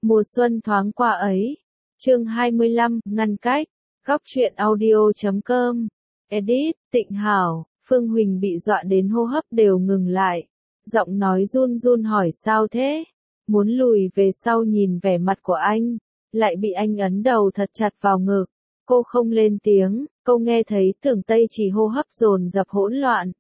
Mùa xuân thoáng qua ấy. Chương 25, ngăn cách. Góc truyện audio.com. Edit, Tịnh Hảo. Phương Huỳnh bị dọa đến hô hấp đều ngừng lại. Giọng nói run run hỏi sao thế? Muốn lùi về sau nhìn vẻ mặt của anh, lại bị anh ấn đầu thật chặt vào ngực. Cô không lên tiếng, cô nghe thấy Tưởng Tây Chỉ hô hấp dồn dập hỗn loạn.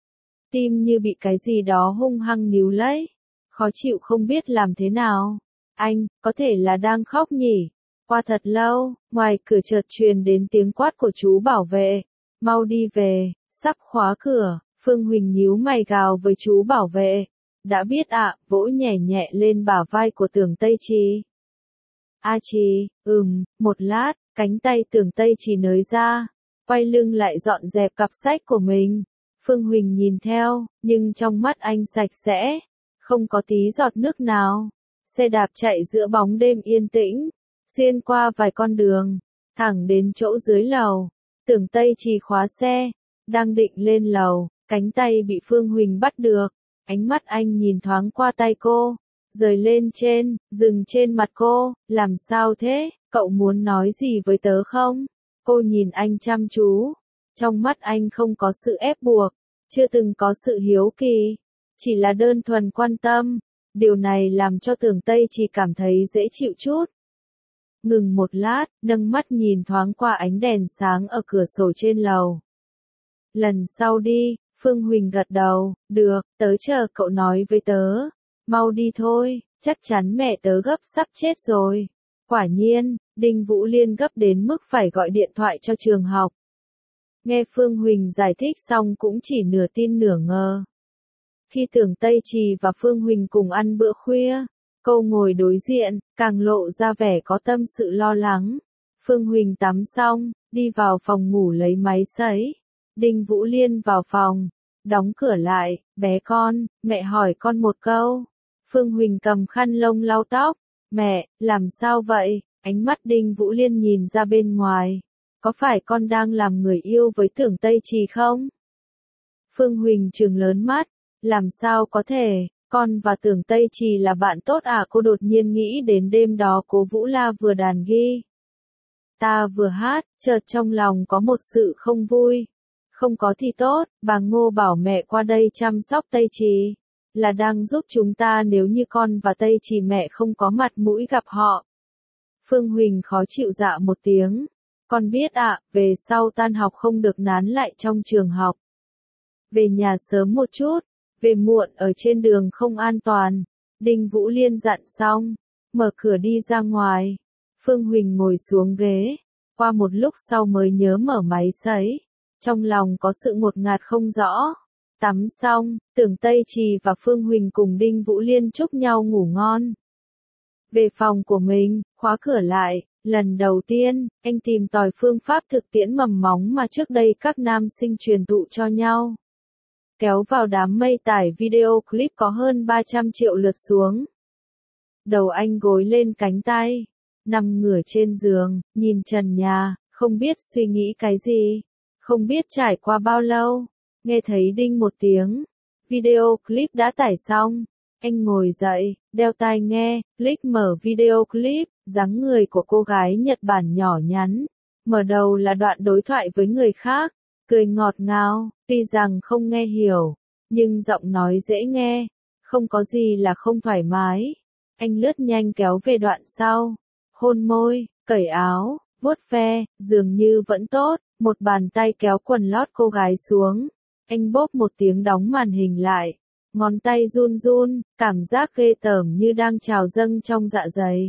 Tim như bị cái gì đó hung hăng níu lấy. Khó chịu không biết làm thế nào. Anh, có thể là đang khóc nhỉ? Qua thật lâu, ngoài cửa chợt truyền đến tiếng quát của chú bảo vệ. Mau đi về, sắp khóa cửa. Phương Huỳnh nhíu mày gào với chú bảo vệ. Đã biết ạ, vỗ nhẹ nhẹ lên bả vai của Tưởng Tây Trì. A Trì, một lát, cánh tay Tưởng Tây Trì nới ra, quay lưng lại dọn dẹp cặp sách của mình. Phương Huỳnh nhìn theo, nhưng trong mắt anh sạch sẽ, không có tí giọt nước nào. Xe đạp chạy giữa bóng đêm yên tĩnh, xuyên qua vài con đường, thẳng đến chỗ dưới lầu. Tưởng Tây Trì khóa xe, đang định lên lầu, cánh tay bị Phương Huỳnh bắt được. Ánh mắt anh nhìn thoáng qua tay cô, rời lên trên, dừng trên mặt cô. Làm sao thế, cậu muốn nói gì với tớ không? Cô nhìn anh chăm chú. Trong mắt anh không có sự ép buộc, chưa từng có sự hiếu kỳ, chỉ là đơn thuần quan tâm. Điều này làm cho Tưởng Tây chỉ cảm thấy dễ chịu chút. Ngừng một lát, nâng mắt nhìn thoáng qua ánh đèn sáng ở cửa sổ trên lầu. Lần sau đi. Phương Huỳnh gật đầu, được, tớ chờ cậu nói với tớ. Mau đi thôi, chắc chắn mẹ tớ gấp sắp chết rồi. Quả nhiên, Đinh Vũ Liên gấp đến mức phải gọi điện thoại cho trường học. Nghe Phương Huỳnh giải thích xong cũng chỉ nửa tin nửa ngờ. Khi Tưởng Tây Trì và Phương Huỳnh cùng ăn bữa khuya, cô ngồi đối diện, càng lộ ra vẻ có tâm sự lo lắng. Phương Huỳnh tắm xong, đi vào phòng ngủ lấy máy sấy. Đinh Vũ Liên vào phòng, đóng cửa lại. Bé con, mẹ hỏi con một câu. Phương Huỳnh cầm khăn lông lau tóc. Mẹ, làm sao vậy? Ánh mắt Đinh Vũ Liên nhìn ra bên ngoài. Có phải con đang làm người yêu với Tưởng Tây Trì không? Phương Huỳnh trừng lớn mắt. Làm sao có thể, con và Tưởng Tây Trì là bạn tốt à? Cô đột nhiên nghĩ đến đêm đó Cố Vũ La vừa đàn ghi ta vừa hát, chợt trong lòng có một sự không vui. Không có thì tốt, bà Ngô bảo mẹ qua đây chăm sóc Tây Trì, là đang giúp chúng ta nếu như con và Tây Trì mẹ không có mặt mũi gặp họ. Phương Huỳnh khó chịu dạ một tiếng. Con biết ạ, về sau tan học không được nán lại trong trường học. Về nhà sớm một chút, về muộn ở trên đường không an toàn. Đinh Vũ Liên dặn xong, mở cửa đi ra ngoài. Phương Huỳnh ngồi xuống ghế, qua một lúc sau mới nhớ mở máy sấy. Trong lòng có sự ngột ngạt không rõ. Tắm xong, Tưởng Tây Trì và Phương Huỳnh cùng Đinh Vũ Liên chúc nhau ngủ ngon. Về phòng của mình, khóa cửa lại. Lần đầu tiên, anh tìm tòi phương pháp thực tiễn mầm móng mà trước đây các nam sinh truyền thụ cho nhau. Kéo vào đám mây tải video clip có hơn 300 triệu lượt xuống. Đầu anh gối lên cánh tay, nằm ngửa trên giường, nhìn trần nhà, không biết suy nghĩ cái gì. Không biết trải qua bao lâu, nghe thấy đinh một tiếng. Video clip đã tải xong. Anh ngồi dậy, đeo tai nghe, click mở video clip. Dáng người của cô gái Nhật Bản nhỏ nhắn. Mở đầu là đoạn đối thoại với người khác. Cười ngọt ngào, tuy rằng không nghe hiểu, nhưng giọng nói dễ nghe. Không có gì là không thoải mái. Anh lướt nhanh kéo về đoạn sau. Hôn môi, cởi áo, vuốt ve, dường như vẫn tốt. Một bàn tay kéo quần lót cô gái xuống. Anh bóp một tiếng đóng màn hình lại. Ngón tay run run, cảm giác ghê tởm như đang trào dâng trong dạ dày.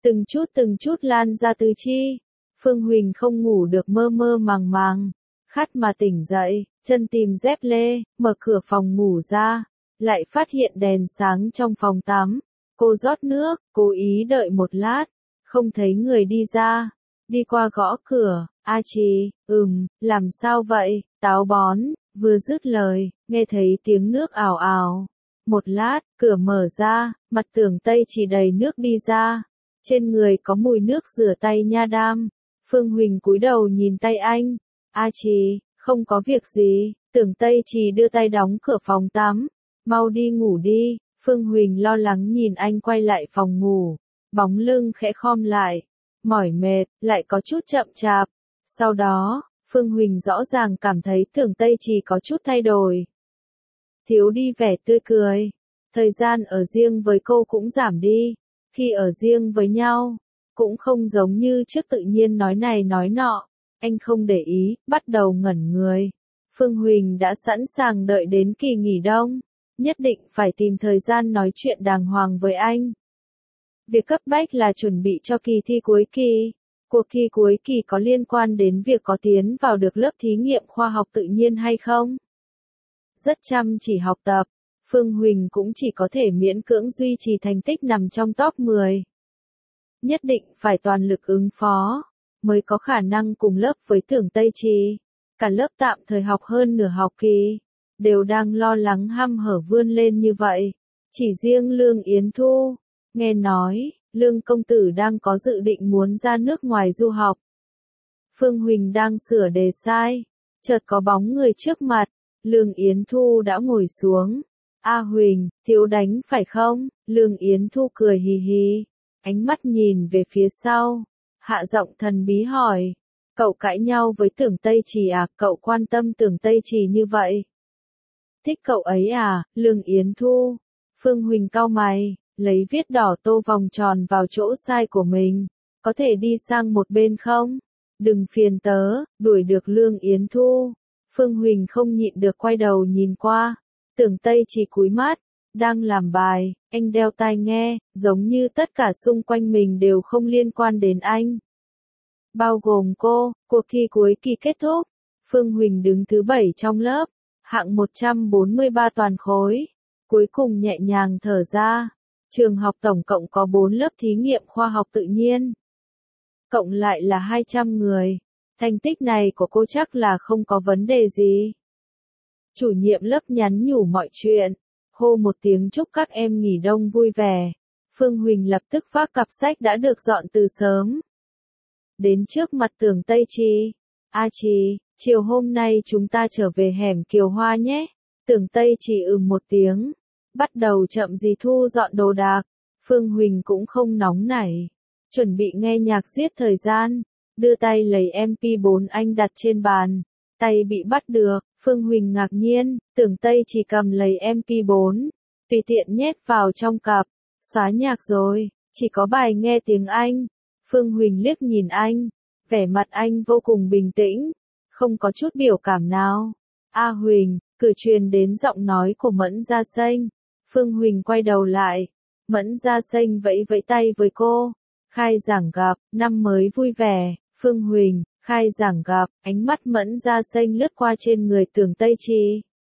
Từng chút lan ra tứ chi. Phương Huỳnh không ngủ được mơ mơ màng màng. Khát mà tỉnh dậy, chân tìm dép lê, mở cửa phòng ngủ ra. Lại phát hiện đèn sáng trong phòng tắm. Cô rót nước, cố ý đợi một lát. Không thấy người đi ra. Đi qua gõ cửa. A Trì, làm sao vậy, táo bón. Vừa dứt lời, nghe thấy tiếng nước ào ào. Một lát, cửa mở ra, mặt Tưởng Tây Trì đầy nước đi ra. Trên người có mùi nước rửa tay nha đam. Phương Huỳnh cúi đầu nhìn tay anh. A Trì, không có việc gì. Tưởng Tây Trì đưa tay đóng cửa phòng tắm. Mau đi ngủ đi. Phương Huỳnh lo lắng nhìn anh quay lại phòng ngủ. bóng lưng khẽ khom lại, mỏi mệt, lại có chút chậm chạp. Sau đó, Phương Huỳnh rõ ràng cảm thấy Tưởng Tây Trì có chút thay đổi. Thiếu đi vẻ tươi cười. Thời gian ở riêng với cô cũng giảm đi. Khi ở riêng với nhau, cũng không giống như trước tự nhiên nói này nói nọ. Anh không để ý, bắt đầu ngẩn người. Phương Huỳnh đã sẵn sàng đợi đến kỳ nghỉ đông. Nhất định phải tìm thời gian nói chuyện đàng hoàng với anh. Việc cấp bách là chuẩn bị cho kỳ thi cuối kỳ. Cuộc thi cuối kỳ có liên quan đến việc có tiến vào được lớp thí nghiệm khoa học tự nhiên hay không? Rất chăm chỉ học tập, Phương Huỳnh cũng chỉ có thể miễn cưỡng duy trì thành tích nằm trong top 10. Nhất định phải toàn lực ứng phó, mới có khả năng cùng lớp với Tưởng Tây Trì. Cả lớp tạm thời học hơn nửa học kỳ, đều đang lo lắng hăm hở vươn lên như vậy. Chỉ riêng Lương Yến Thu, nghe nói, Lương công tử đang có dự định muốn ra nước ngoài du học. Phương Huỳnh đang sửa đề sai, chợt có bóng người trước mặt, Lương Yến Thu đã ngồi xuống. A Huỳnh, thiếu đánh phải không? Lương Yến Thu cười hì hì, ánh mắt nhìn về phía sau, hạ giọng thần bí hỏi. Cậu cãi nhau với Tưởng Tây Trì à? Cậu quan tâm Tưởng Tây Trì như vậy? Thích cậu ấy à? Lương Yến Thu. Phương Huỳnh cau mày, lấy viết đỏ tô vòng tròn vào chỗ sai của mình. Có thể đi sang một bên không? Đừng phiền tớ, đuổi được Lương Yến Thu. Phương Huỳnh không nhịn được quay đầu nhìn qua. Tưởng Tây Trì cúi mắt, đang làm bài, anh đeo tai nghe, giống như tất cả xung quanh mình đều không liên quan đến anh. Bao gồm cô, cuộc thi cuối kỳ kết thúc. Phương Huỳnh đứng thứ 7 trong lớp, hạng 143 toàn khối. Cuối cùng nhẹ nhàng thở ra. Trường học tổng cộng có 4 lớp thí nghiệm khoa học tự nhiên. Cộng lại là 200 người. Thành tích này của cô chắc là không có vấn đề gì. Chủ nhiệm lớp nhắn nhủ mọi chuyện, hô một tiếng chúc các em nghỉ đông vui vẻ. Phương Huỳnh lập tức vác cặp sách đã được dọn từ sớm. Đến trước mặt Tưởng Tây Trì. A Trì, chiều hôm nay chúng ta trở về hẻm Kiều Hoa nhé. Tưởng Tây Trì một tiếng. Bắt đầu chậm gì thu dọn đồ đạc. Phương Huỳnh cũng không nóng nảy. Chuẩn bị nghe nhạc giết thời gian. Đưa tay lấy MP4 anh đặt trên bàn. Tay bị bắt được. Phương Huỳnh ngạc nhiên. Tưởng Tây Trì cầm lấy MP4. Tùy tiện nhét vào trong cặp. Xóa nhạc rồi. Chỉ có bài nghe tiếng Anh. Phương Huỳnh liếc nhìn anh. Vẻ mặt anh vô cùng bình tĩnh. Không có chút biểu cảm nào. A Huỳnh, cử truyền đến giọng nói của Mẫn Gia Xanh. Phương Huỳnh quay đầu lại. Mẫn Gia Xanh vẫy vẫy tay với cô. Khai giảng gặp, năm mới vui vẻ. Phương Huỳnh, khai giảng gặp, ánh mắt Mẫn Gia Xanh lướt qua trên người Tưởng Tây Trì.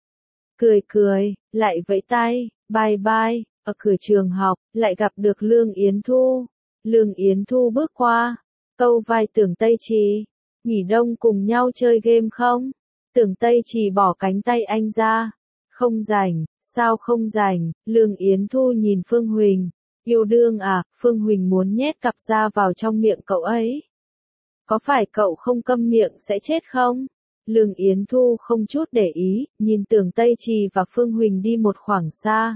Cười cười, lại vẫy tay, bye bye. Ở cửa trường học, lại gặp được Lương Yến Thu. Lương Yến Thu bước qua, câu vai Tưởng Tây Trì. Nghỉ đông cùng nhau chơi game không? Tưởng Tây Trì bỏ cánh tay anh ra. Không rảnh, sao không rảnh? Lương Yến Thu nhìn Phương Huỳnh. Yêu đương à? Phương Huỳnh muốn nhét cặp da vào trong miệng cậu ấy. Có phải cậu không câm miệng sẽ chết không? Lương Yến Thu không chút để ý, nhìn Tưởng Tây Trì và Phương Huỳnh đi một khoảng xa.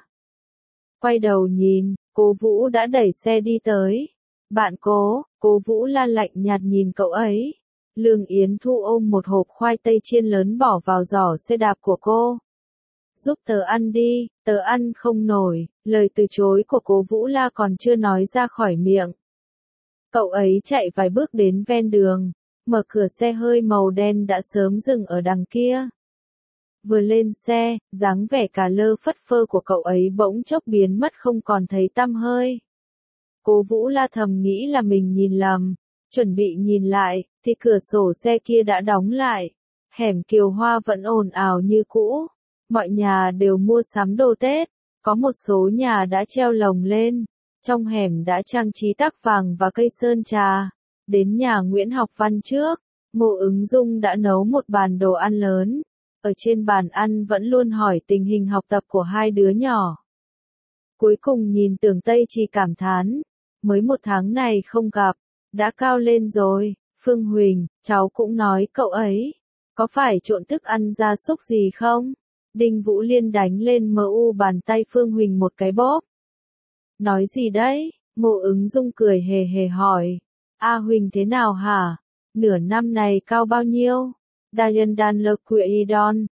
Quay đầu nhìn, Cố Vũ đã đẩy xe đi tới. Bạn Cố Vũ la lạnh nhạt nhìn cậu ấy. Lương Yến Thu ôm một hộp khoai tây chiên lớn bỏ vào giỏ xe đạp của cô. Giúp tớ ăn đi, tớ ăn không nổi. Lời từ chối của Cố Vũ La còn chưa nói ra khỏi miệng. Cậu ấy chạy vài bước đến ven đường, mở cửa xe hơi màu đen đã sớm dừng ở đằng kia. Vừa lên xe, dáng vẻ cà lơ phất phơ của cậu ấy bỗng chốc biến mất không còn thấy tăm hơi. Cố Vũ La thầm nghĩ là mình nhìn lầm, chuẩn bị nhìn lại, thì cửa sổ xe kia đã đóng lại. Hẻm Kiều Hoa vẫn ồn ào như cũ, mọi nhà đều mua sắm đồ Tết, có một số nhà đã treo lồng lên, trong hẻm đã trang trí tắc vàng và cây sơn trà. Đến nhà Nguyễn Học Văn trước, Ngô Ứng Dung đã nấu một bàn đồ ăn lớn. Ở trên bàn ăn vẫn luôn hỏi tình hình học tập của hai đứa nhỏ. Cuối cùng nhìn Tưởng Tây Trì cảm thán, mới 1 tháng này không gặp, đã cao lên rồi. Phương Huỳnh, cháu cũng nói cậu ấy, có phải trộn thức ăn gia súc gì không? Đinh Vũ Liên đánh lên MU bàn tay Phương Huỳnh một cái bóp. Nói gì đấy? Ngô Ứng Dung cười hề hề hỏi. A Huỳnh thế nào hả? Nửa năm này cao bao nhiêu? Dayan Dan Lơ Quệ Don,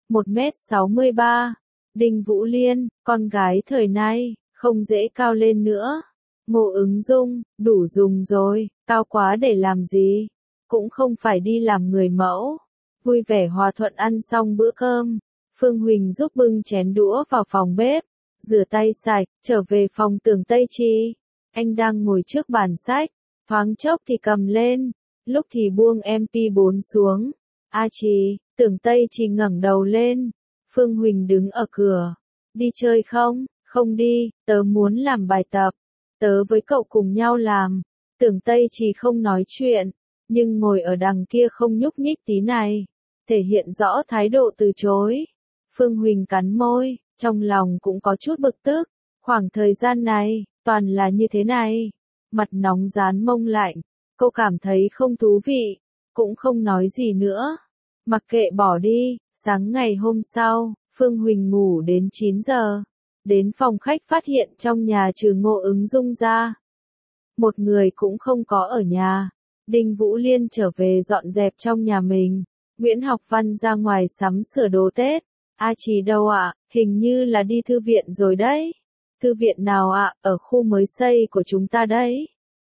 1m63. Đinh Vũ Liên, con gái thời nay, không dễ cao lên nữa. Ngô Ứng Dung, đủ dùng rồi, cao quá để làm gì? Cũng không phải đi làm người mẫu. Vui vẻ hòa thuận ăn xong bữa cơm. Phương Huỳnh giúp bưng chén đũa vào phòng bếp, rửa tay sạch, trở về phòng Tưởng Tây Chi. Anh đang ngồi trước bàn sách, thoáng chốc thì cầm lên, lúc thì buông MP4 xuống. A Chi, Tưởng Tây Chi ngẩng đầu lên. Phương Huỳnh đứng ở cửa. Đi chơi không? Không đi, tớ muốn làm bài tập. Tớ với cậu cùng nhau làm. Tưởng Tây Chi không nói chuyện, nhưng ngồi ở đằng kia không nhúc nhích tí này, thể hiện rõ thái độ từ chối. Phương Huỳnh cắn môi, trong lòng cũng có chút bực tức. Khoảng thời gian này, toàn là như thế này. Mặt nóng dán mông lạnh. Cô cảm thấy không thú vị, cũng không nói gì nữa. Mặc kệ bỏ đi. Sáng ngày hôm sau, Phương Huỳnh ngủ đến 9 giờ. Đến phòng khách phát hiện trong nhà trừ Ngô Ứng Dung ra, một người cũng không có ở nhà. Đinh Vũ Liên trở về dọn dẹp trong nhà mình. Nguyễn Học Văn ra ngoài sắm sửa đồ Tết. A Trì đâu ạ? Hình như là đi thư viện rồi đấy. Thư viện nào ạ? Ở khu mới xây của chúng ta đấy.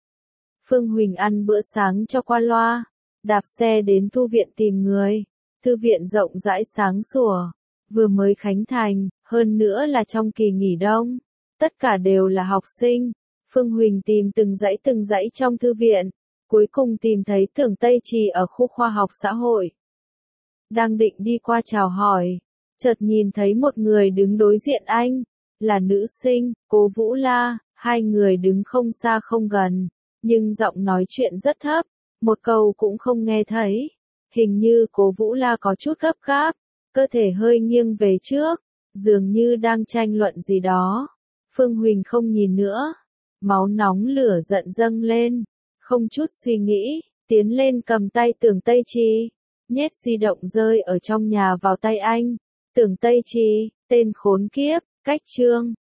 Phương Huỳnh ăn bữa sáng cho qua loa, đạp xe đến thư viện tìm người. Thư viện rộng rãi sáng sủa, vừa mới khánh thành, hơn nữa là trong kỳ nghỉ đông. Tất cả đều là học sinh. Phương Huỳnh tìm từng dãy trong thư viện, cuối cùng tìm thấy Tưởng Tây Trì ở khu khoa học xã hội. Đang định đi qua chào hỏi, chợt nhìn thấy một người đứng đối diện anh, là nữ sinh, Cố Vũ La. Hai người đứng không xa không gần, nhưng giọng nói chuyện rất thấp, một câu cũng không nghe thấy. Hình như Cố Vũ La có chút gấp gáp, cơ thể hơi nghiêng về trước, dường như đang tranh luận gì đó. Phương Huỳnh không nhìn nữa, máu nóng lửa giận dâng lên, không chút suy nghĩ, tiến lên cầm tay Tưởng Tây Chi, nhét di động rơi ở trong nhà vào tay anh. Tưởng Tây Chi, tên khốn kiếp, cách chương.